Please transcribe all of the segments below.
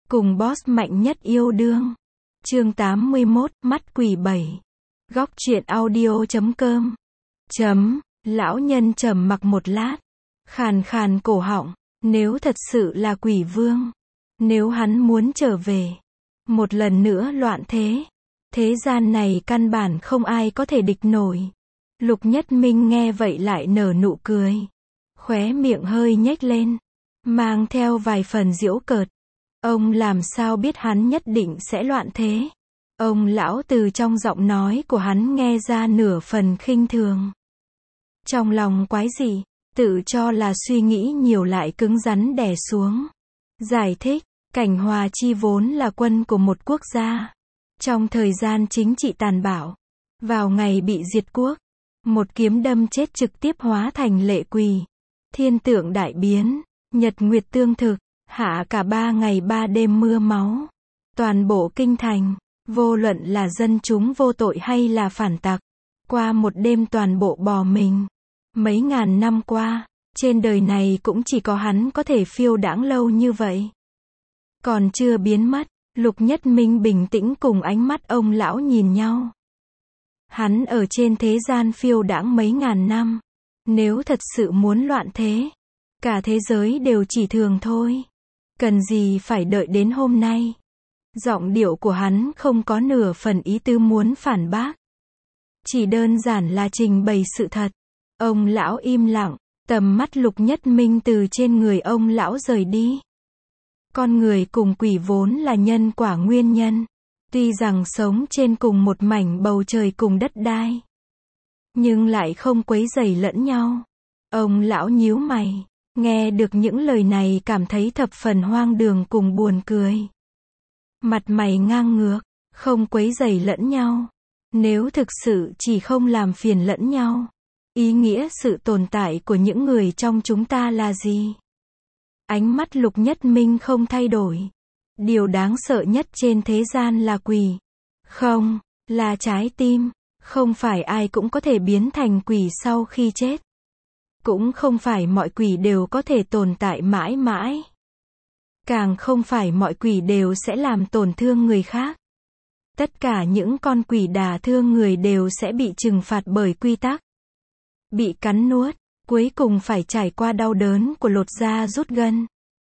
Cùng boss mạnh nhất yêu đương. Chương 81, mắt quỷ 7. Góc truyện audio.com. Lão nhân trầm mặc một lát. Khàn khàn cổ họng. Nếu thật sự là quỷ vương. Nếu hắn muốn trở về. Một lần nữa loạn thế. Thế gian này căn bản không ai có thể địch nổi. Lục Nhất Minh nghe vậy lại nở nụ cười. Khóe miệng hơi nhếch lên. Mang theo vài phần giễu cợt. Ông làm sao biết hắn nhất định sẽ loạn thế? Ông lão từ trong giọng nói của hắn nghe ra nửa phần khinh thường. Trong lòng quái gì, tự cho là suy nghĩ nhiều lại cứng rắn đè xuống. Giải thích, Cảnh Hòa Chi vốn là quân của một quốc gia. Trong thời gian chính trị tàn bạo, vào ngày bị diệt quốc, một kiếm đâm chết trực tiếp hóa thành lệ quỷ. Thiên tượng đại biến, nhật nguyệt tương thực, hạ cả 3 ngày 3 đêm mưa máu. Toàn bộ kinh thành, vô luận là dân chúng vô tội hay là phản tặc, qua một đêm toàn bộ bỏ mình. Mấy ngàn năm qua, trên đời này cũng chỉ có hắn có thể phiêu đãng lâu như vậy. Còn chưa biến mất, Lục Nhất Minh bình tĩnh cùng ánh mắt ông lão nhìn nhau. Hắn ở trên thế gian phiêu đãng mấy ngàn năm. Nếu thật sự muốn loạn thế, cả thế giới đều chỉ thường thôi. Cần gì phải đợi đến hôm nay? Giọng điệu của hắn không có nửa phần ý tứ muốn phản bác. Chỉ đơn giản là trình bày sự thật. Ông lão im lặng, tầm mắt Lục Nhất Minh từ trên người ông lão rời đi. Con người cùng quỷ vốn là nhân quả nguyên nhân. Tuy rằng sống trên cùng một mảnh bầu trời cùng đất đai, nhưng lại không quấy rầy lẫn nhau. Ông lão nhíu mày, nghe được những lời này cảm thấy thập phần hoang đường cùng buồn cười. Mặt mày ngang ngược, không quấy rầy lẫn nhau. Nếu thực sự chỉ không làm phiền lẫn nhau, ý nghĩa sự tồn tại của những người trong chúng ta là gì? Ánh mắt Lục Nhất Minh không thay đổi. Điều đáng sợ nhất trên thế gian là quỷ. Không, là trái tim. Không phải ai cũng có thể biến thành quỷ sau khi chết. Cũng không phải mọi quỷ đều có thể tồn tại mãi mãi. Càng không phải mọi quỷ đều sẽ làm tổn thương người khác. Tất cả những con quỷ đả thương người đều sẽ bị trừng phạt bởi quy tắc. Bị cắn nuốt, cuối cùng phải trải qua đau đớn của lột da rút gân.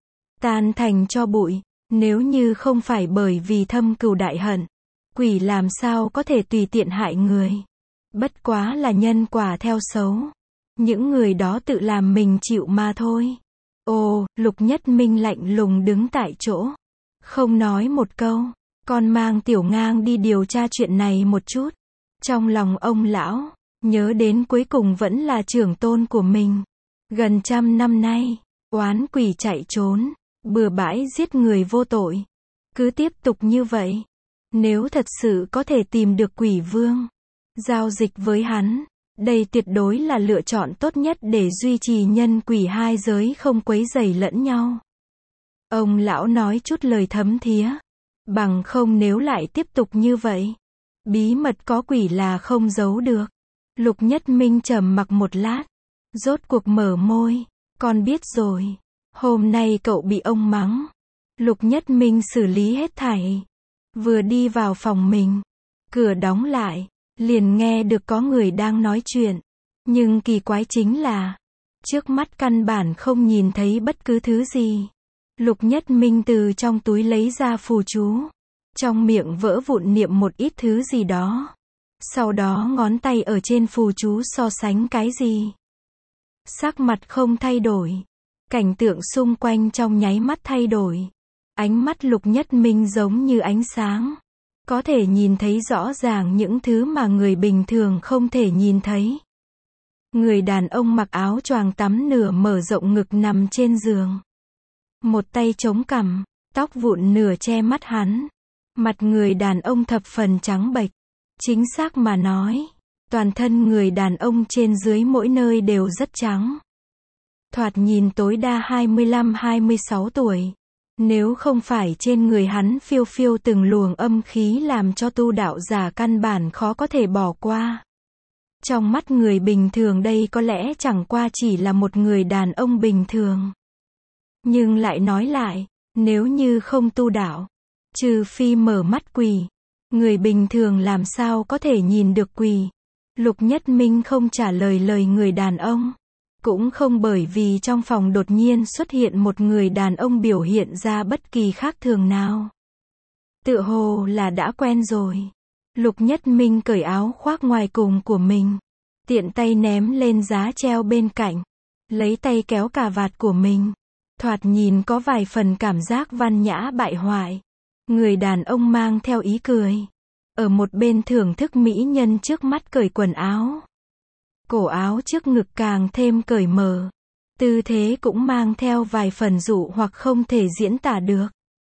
Tan thành tro bụi. Nếu như không phải bởi vì thâm cừu đại hận, quỷ làm sao có thể tùy tiện hại người. Bất quá là nhân quả theo xấu. Những người đó tự làm mình chịu mà thôi. Ồ, Lục Nhất Minh lạnh lùng đứng tại chỗ. Không nói một câu. Con mang Tiểu Ngang đi điều tra chuyện này một chút. Trong lòng ông lão, nhớ đến cuối cùng vẫn là trưởng tôn của mình. Gần 100 năm nay, oán quỷ chạy trốn. Bừa bãi giết người vô tội. Cứ tiếp tục như vậy. Nếu thật sự có thể tìm được quỷ vương, giao dịch với hắn, đây tuyệt đối là lựa chọn tốt nhất để duy trì nhân quỷ hai giới không quấy rầy lẫn nhau. Ông lão nói chút lời thấm thía. Bằng không nếu lại tiếp tục như vậy, bí mật có quỷ là không giấu được. Lục Nhất Minh trầm mặc một lát, rốt cuộc mở môi. Con biết rồi. Hôm nay cậu bị ông mắng. Lục Nhất Minh xử lý hết thảy. Vừa đi vào phòng mình, cửa đóng lại, liền nghe được có người đang nói chuyện. Nhưng kỳ quái chính là, trước mắt căn bản không nhìn thấy bất cứ thứ gì. Lục Nhất Minh từ trong túi lấy ra phù chú. Trong miệng vỡ vụn niệm một ít thứ gì đó. Sau đó ngón tay ở trên phù chú so sánh cái gì. Sắc mặt không thay đổi. Cảnh tượng xung quanh trong nháy mắt thay đổi. Ánh mắt Lục Nhất Minh giống như ánh sáng. Có thể nhìn thấy rõ ràng những thứ mà người bình thường không thể nhìn thấy. Người đàn ông mặc áo choàng tắm nửa mở rộng ngực nằm trên giường. Một tay chống cằm, tóc vụn nửa che mắt hắn. Mặt người đàn ông thập phần trắng bệch. Chính xác mà nói, toàn thân người đàn ông trên dưới mỗi nơi đều rất trắng. Thoạt nhìn tối đa 25-26 tuổi. Nếu không phải trên người hắn phiêu phiêu từng luồng âm khí làm cho tu đạo giả căn bản khó có thể bỏ qua. Trong mắt người bình thường đây có lẽ chẳng qua chỉ là một người đàn ông bình thường. Nhưng lại nói lại, Nếu như không tu đạo, trừ phi mở mắt quỳ, người bình thường làm sao có thể nhìn được quỳ. Lục Nhất Minh không trả lời lời người đàn ông. Cũng không bởi vì trong phòng đột nhiên xuất hiện một người đàn ông biểu hiện ra bất kỳ khác thường nào. Tựa hồ là đã quen rồi. Lục Nhất Minh cởi áo khoác ngoài cùng của mình, tiện tay ném lên giá treo bên cạnh, lấy tay kéo cà vạt của mình. Thoạt nhìn có vài phần cảm giác văn nhã bại hoại. Người đàn ông mang theo ý cười. Ở một bên thưởng thức mỹ nhân trước mắt cởi quần áo. Cổ áo trước ngực càng thêm cởi mở. Tư thế cũng mang theo vài phần dụ hoặc không thể diễn tả được.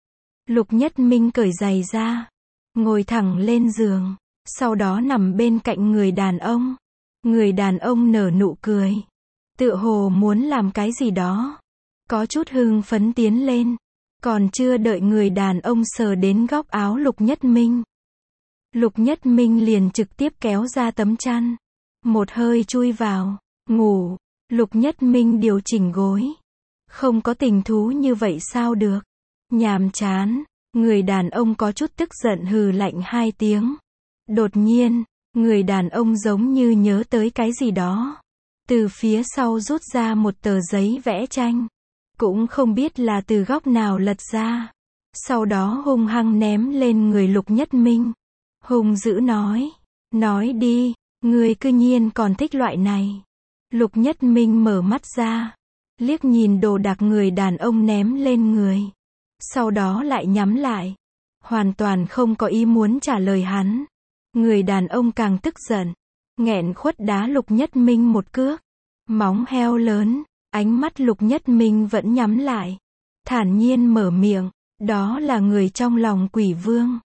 Lục Nhất Minh cởi giày ra, ngồi thẳng lên giường, sau đó nằm bên cạnh người đàn ông. Người đàn ông nở nụ cười, tựa hồ muốn làm cái gì đó. Có chút hưng phấn tiến lên, còn chưa đợi người đàn ông sờ đến góc áo Lục Nhất Minh. Lục Nhất Minh liền trực tiếp kéo ra tấm chăn, một hơi chui vào, ngủ. Lục Nhất Minh điều chỉnh gối. Không có tình thú như vậy sao được? Nhàm chán. Người đàn ông có chút tức giận hừ lạnh 2 tiếng. Đột nhiên, người đàn ông giống như nhớ tới cái gì đó. Từ phía sau rút ra một tờ giấy vẽ tranh. Cũng không biết là từ góc nào lật ra. Sau đó hung hăng ném lên người Lục Nhất Minh. Hung dữ nói. Nói đi, ngươi cư nhiên còn thích loại này. Lục Nhất Minh mở mắt ra, liếc nhìn đồ đạc người đàn ông ném lên người. Sau đó lại nhắm lại. Hoàn toàn không có ý muốn trả lời hắn. Người đàn ông càng tức giận, nghẹn khuất đá Lục Nhất Minh một cước. Móng heo lớn, ánh mắt Lục Nhất Minh vẫn nhắm lại. Thản nhiên mở miệng, đó là người trong lòng Quỷ Vương.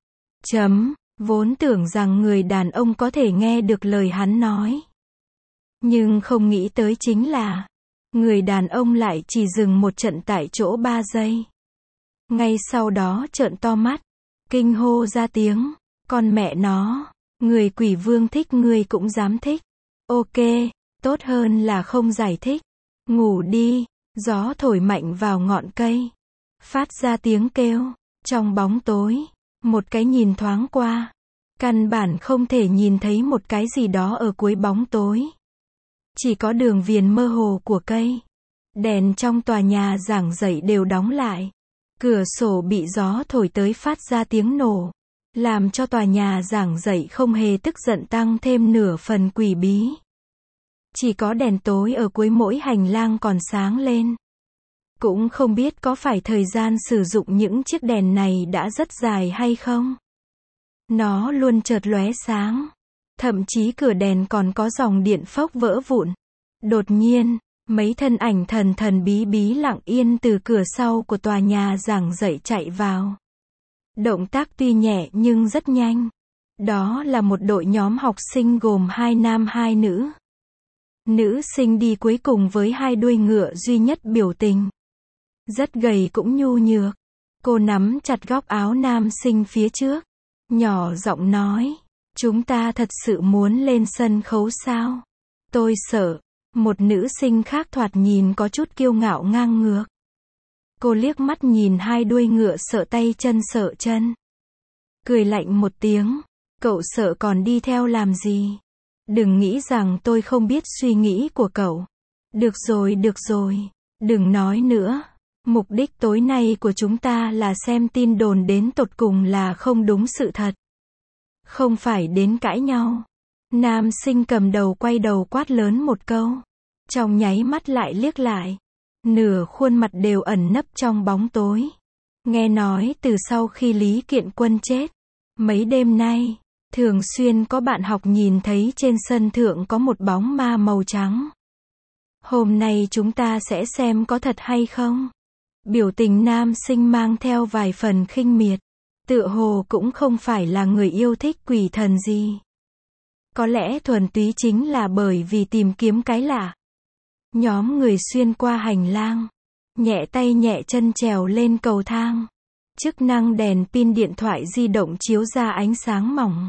Vốn tưởng rằng người đàn ông có thể nghe được lời hắn nói. Nhưng không nghĩ tới chính là, người đàn ông lại chỉ dừng một trận tại chỗ 3 giây. Ngay sau đó trợn to mắt, kinh hô ra tiếng, con mẹ nó, người Quỷ Vương thích ngươi cũng dám thích. Ok, tốt hơn là không giải thích. Ngủ đi, gió thổi mạnh vào ngọn cây, phát ra tiếng kêu. Trong bóng tối, một cái nhìn thoáng qua, căn bản không thể nhìn thấy một cái gì đó ở cuối bóng tối. Chỉ có đường viền mơ hồ của cây. Đèn trong tòa nhà giảng dạy đều đóng lại. Cửa sổ bị gió thổi tới phát ra tiếng nổ, làm cho tòa nhà giảng dạy không hề tức giận tăng thêm nửa phần quỷ bí. Chỉ có đèn tối ở cuối mỗi hành lang còn sáng lên. Cũng không biết có phải thời gian sử dụng những chiếc đèn này đã rất dài hay không. Nó luôn chợt lóe sáng. Thậm chí cửa đèn còn có dòng điện phốc vỡ vụn. Đột nhiên, mấy thân ảnh thần thần bí bí lặng yên từ cửa sau của tòa nhà giảng dạy chạy vào. Động tác tuy nhẹ nhưng rất nhanh. Đó là một đội nhóm học sinh gồm 2 nam 2 nữ. Nữ sinh đi cuối cùng với 2 đuôi ngựa duy nhất biểu tình. Rất gầy cũng nhu nhược. Cô nắm chặt góc áo nam sinh phía trước. Nhỏ giọng nói. Chúng ta thật sự muốn lên sân khấu sao? Tôi sợ. Một nữ sinh khác thoạt nhìn có chút kiêu ngạo ngang ngược. Cô liếc mắt nhìn 2 đuôi ngựa sợ tay chân sợ chân. Cười lạnh một tiếng. Cậu sợ còn đi theo làm gì? Đừng nghĩ rằng tôi không biết suy nghĩ của cậu. Được rồi. Đừng nói nữa. Mục đích tối nay của chúng ta là xem tin đồn đến tột cùng là không đúng sự thật. Không phải đến cãi nhau. Nam sinh cầm đầu quay đầu quát lớn một câu. Trong nháy mắt lại liếc lại. Nửa khuôn mặt đều ẩn nấp trong bóng tối. Nghe nói từ sau khi Lý Kiện Quân chết, mấy đêm nay, thường xuyên có bạn học nhìn thấy trên sân thượng có một bóng ma màu trắng. Hôm nay chúng ta sẽ xem có thật hay không. Biểu tình nam sinh mang theo vài phần khinh miệt. Tựa hồ cũng không phải là người yêu thích quỷ thần gì. Có lẽ thuần túy chính là bởi vì tìm kiếm cái lạ. Nhóm người xuyên qua hành lang, nhẹ tay nhẹ chân trèo lên cầu thang. Chức năng đèn pin điện thoại di động chiếu ra ánh sáng mỏng.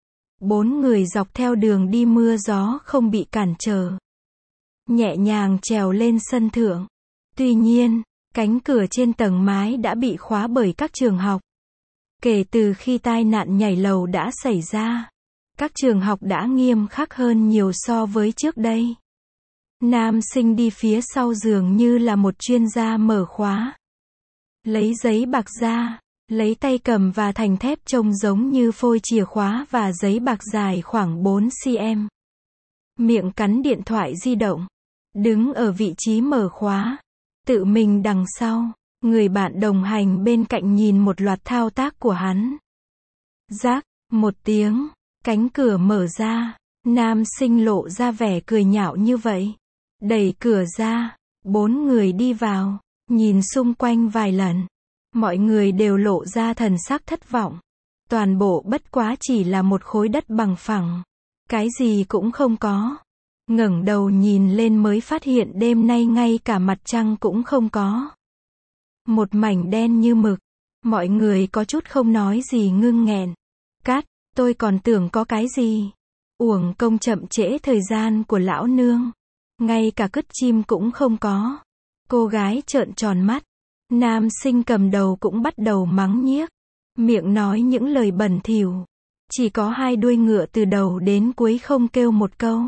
4 người dọc theo đường đi mưa gió không bị cản trở. Nhẹ nhàng trèo lên sân thượng. Tuy nhiên, Cánh cửa trên tầng mái đã bị khóa bởi các trường học. Kể từ khi tai nạn nhảy lầu đã xảy ra, các trường học đã nghiêm khắc hơn nhiều so với trước đây. Nam sinh đi phía sau giường như là một chuyên gia mở khóa. Lấy giấy bạc ra, lấy tay cầm và thành thép trông giống như phôi chìa khóa và giấy bạc dài khoảng 4 cm. Miệng cắn điện thoại di động. Đứng ở vị trí mở khóa. Tự mình đằng sau. Người bạn đồng hành bên cạnh nhìn một loạt thao tác của hắn. Rác, một tiếng. Cánh cửa mở ra. Nam sinh lộ ra vẻ cười nhạo như vậy. Đẩy cửa ra. 4 người đi vào. Nhìn xung quanh vài lần. Mọi người đều lộ ra thần sắc thất vọng. Toàn bộ bất quá chỉ là một khối đất bằng phẳng. Cái gì cũng không có. Ngẩng đầu nhìn lên mới phát hiện đêm nay ngay cả mặt trăng cũng không có. Một mảnh đen như mực. Mọi người có chút không nói gì ngưng nghẹn. Cát, tôi còn tưởng có cái gì. Uổng công chậm trễ thời gian của lão nương. Ngay cả cứt chim cũng không có. Cô gái trợn tròn mắt. Nam sinh cầm đầu cũng bắt đầu mắng nhiếc. Miệng nói những lời bẩn thỉu. Chỉ có 2 đuôi ngựa từ đầu đến cuối không kêu một câu.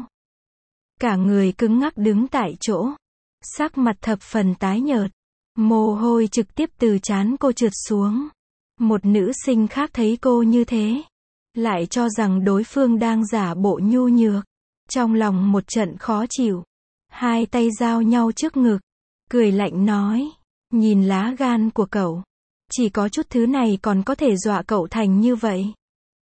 Cả người cứng ngắc đứng tại chỗ. Sắc mặt thập phần tái nhợt. Mồ hôi trực tiếp từ trán cô trượt xuống. Một nữ sinh khác thấy cô như thế. Lại cho rằng đối phương đang giả bộ nhu nhược. Trong lòng một trận khó chịu. 2 tay giao nhau trước ngực. Cười lạnh nói. Nhìn lá gan của cậu. Chỉ có chút thứ này còn có thể dọa cậu thành như vậy.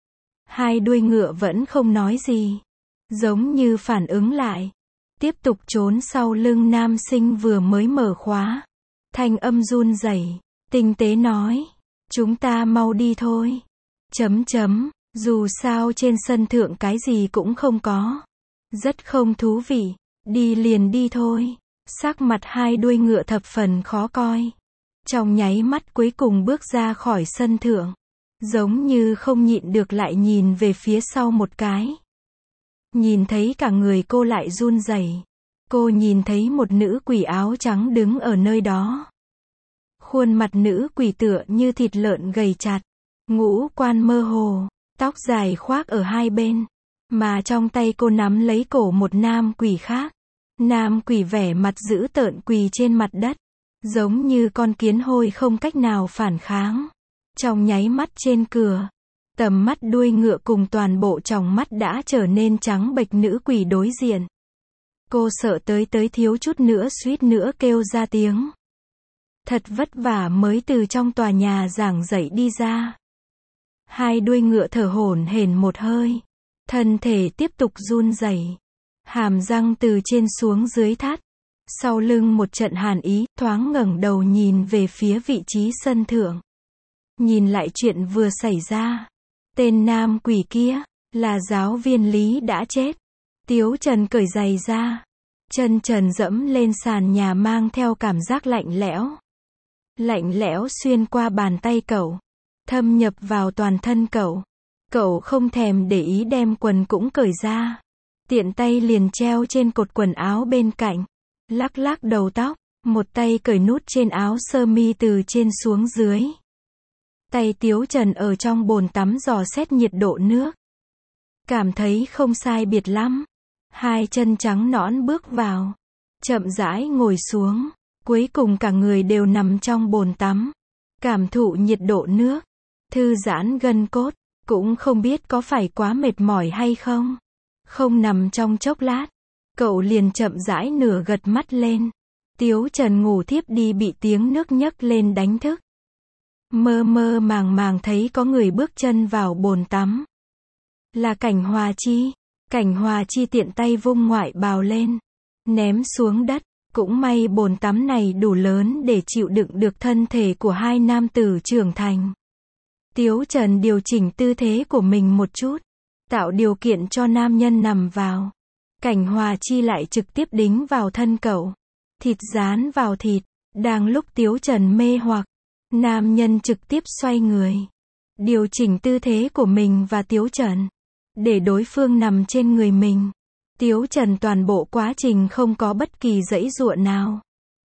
2 đuôi ngựa vẫn không nói gì. Giống như phản ứng lại. Tiếp tục trốn sau lưng nam sinh vừa mới mở khóa. Thanh âm run rẩy, tinh tế nói. Chúng ta mau đi thôi. Dù sao trên sân thượng cái gì cũng không có. Rất không thú vị. Đi liền đi thôi. Sắc mặt 2 đuôi ngựa thập phần khó coi. Trong nháy mắt cuối cùng bước ra khỏi sân thượng. Giống như không nhịn được lại nhìn về phía sau một cái. Nhìn thấy cả người cô lại run rẩy. Cô nhìn thấy một nữ quỷ áo trắng đứng ở nơi đó. Khuôn mặt nữ quỷ tựa như thịt lợn gầy chặt. Ngũ quan mơ hồ. Tóc dài khoác ở 2 bên. Mà trong tay cô nắm lấy cổ một nam quỷ khác. Nam quỷ vẻ mặt dữ tợn quỳ trên mặt đất. Giống như con kiến hôi không cách nào phản kháng. Trong nháy mắt trên cửa. Tầm mắt đuôi ngựa cùng toàn bộ tròng mắt đã trở nên trắng bệch nữ quỷ đối diện. Cô sợ tới thiếu chút nữa suýt nữa kêu ra tiếng. Thật vất vả mới từ trong tòa nhà giảng dạy đi ra. 2 đuôi ngựa thở hổn hển một hơi. Thân thể tiếp tục run rẩy. Hàm răng từ trên xuống dưới thắt. Sau lưng một trận hàn ý, thoáng ngẩng đầu nhìn về phía vị trí sân thượng. Nhìn lại chuyện vừa xảy ra. Tên nam quỷ kia, là giáo viên Lý đã chết. Tiếu Trần cởi giày ra. Chân trần dẫm lên sàn nhà mang theo cảm giác lạnh lẽo. Lạnh lẽo xuyên qua bàn tay cậu. Thâm nhập vào toàn thân cậu. Cậu không thèm để ý đem quần cũng cởi ra. Tiện tay liền treo trên cột quần áo bên cạnh. Lắc lắc đầu tóc. Một tay cởi nút trên áo sơ mi từ trên xuống dưới. Tay Tiếu Trần ở trong bồn tắm dò xét nhiệt độ nước. Cảm thấy không sai biệt lắm. 2 chân trắng nõn bước vào. Chậm rãi ngồi xuống. Cuối cùng cả người đều nằm trong bồn tắm. Cảm thụ nhiệt độ nước. Thư giãn gân cốt. Cũng không biết có phải quá mệt mỏi hay không. Không nằm trong chốc lát. Cậu liền chậm rãi nửa gật mắt lên. Tiếu Trần ngủ thiếp đi bị tiếng nước nhấc lên đánh thức. Mơ mơ màng màng thấy có người bước chân vào bồn tắm. Là Cảnh Hòa Chi. Cảnh Hòa Chi tiện tay vung ngoại bào lên. Ném xuống đất. Cũng may bồn tắm này đủ lớn để chịu đựng được thân thể của 2 nam tử trưởng thành. Tiếu Trần điều chỉnh tư thế của mình một chút. Tạo điều kiện cho nam nhân nằm vào. Cảnh Hòa Chi lại trực tiếp đính vào thân cậu. Thịt dán vào thịt. Đang lúc Tiếu Trần mê hoặc. Nam nhân trực tiếp xoay người. Điều chỉnh tư thế của mình và Tiếu Trần. Để đối phương nằm trên người mình. Tiếu Trần toàn bộ quá trình không có bất kỳ giãy giụa nào.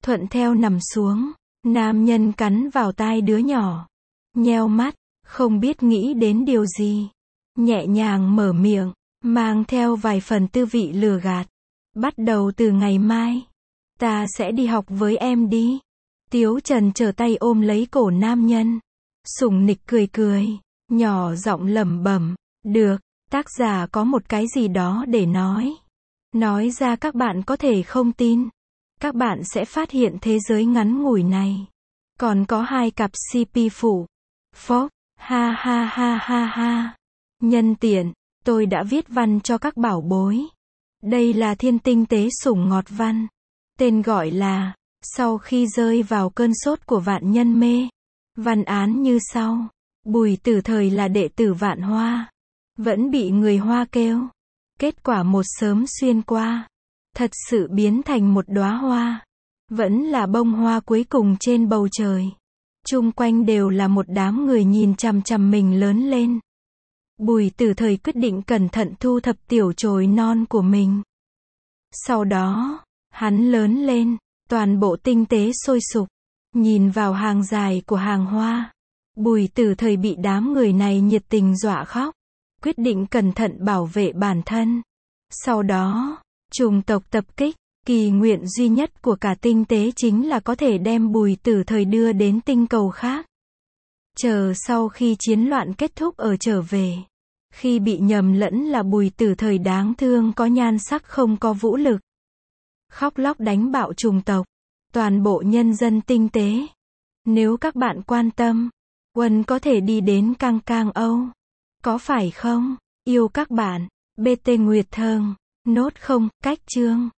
thuận theo nằm xuống. Nam nhân cắn vào tai đứa nhỏ. Nheo mắt, không biết nghĩ đến điều gì. Nhẹ nhàng mở miệng, mang theo vài phần tư vị lừa gạt. Bắt đầu từ ngày mai, ta sẽ đi học với em đi. Tiếu Trần trở tay ôm lấy cổ nam nhân. Sủng nịch cười cười, nhỏ giọng lẩm bẩm, được, tác giả có một cái gì đó để nói. Nói ra các bạn có thể không tin. Các bạn sẽ phát hiện thế giới ngắn ngủi này còn có hai cặp CP phụ. Phốc, ha ha ha ha ha. Nhân tiện, tôi đã viết văn cho các bảo bối. Đây là thiên tinh tế sủng ngọt văn. Tên gọi là, sau khi rơi vào cơn sốt của vạn nhân mê. Văn án như sau. Bùi Tử thời là đệ tử Vạn Hoa. Vẫn bị người Hoa kêu. Kết quả một sớm xuyên qua. Thật sự biến thành một đóa hoa. Vẫn là bông hoa cuối cùng trên bầu trời. Chung quanh đều là một đám người nhìn chằm chằm mình lớn lên. Bùi Tử thời quyết định cẩn thận thu thập tiểu chồi non của mình. Sau đó, hắn lớn lên, toàn bộ tinh tế sôi sục. Nhìn vào hàng dài của hàng hoa. Bùi Tử thời bị đám người này nhiệt tình dọa khóc. Quyết định cẩn thận bảo vệ bản thân. Sau đó, chủng tộc tập kích. Kỳ nguyện duy nhất của cả tinh tế chính là có thể đem Bùi Tử thời đưa đến tinh cầu khác. Chờ sau khi chiến loạn kết thúc ở trở về. Khi bị nhầm lẫn là Bùi Tử thời đáng thương có nhan sắc không có vũ lực. Khóc lóc đánh bạo chủng tộc. Toàn bộ nhân dân tinh tế. Nếu các bạn quan tâm, Quân có thể đi đến Cang Cang Âu. Có phải không? Yêu các bạn. BT Nguyệt Thơm. Nốt không, cách chương.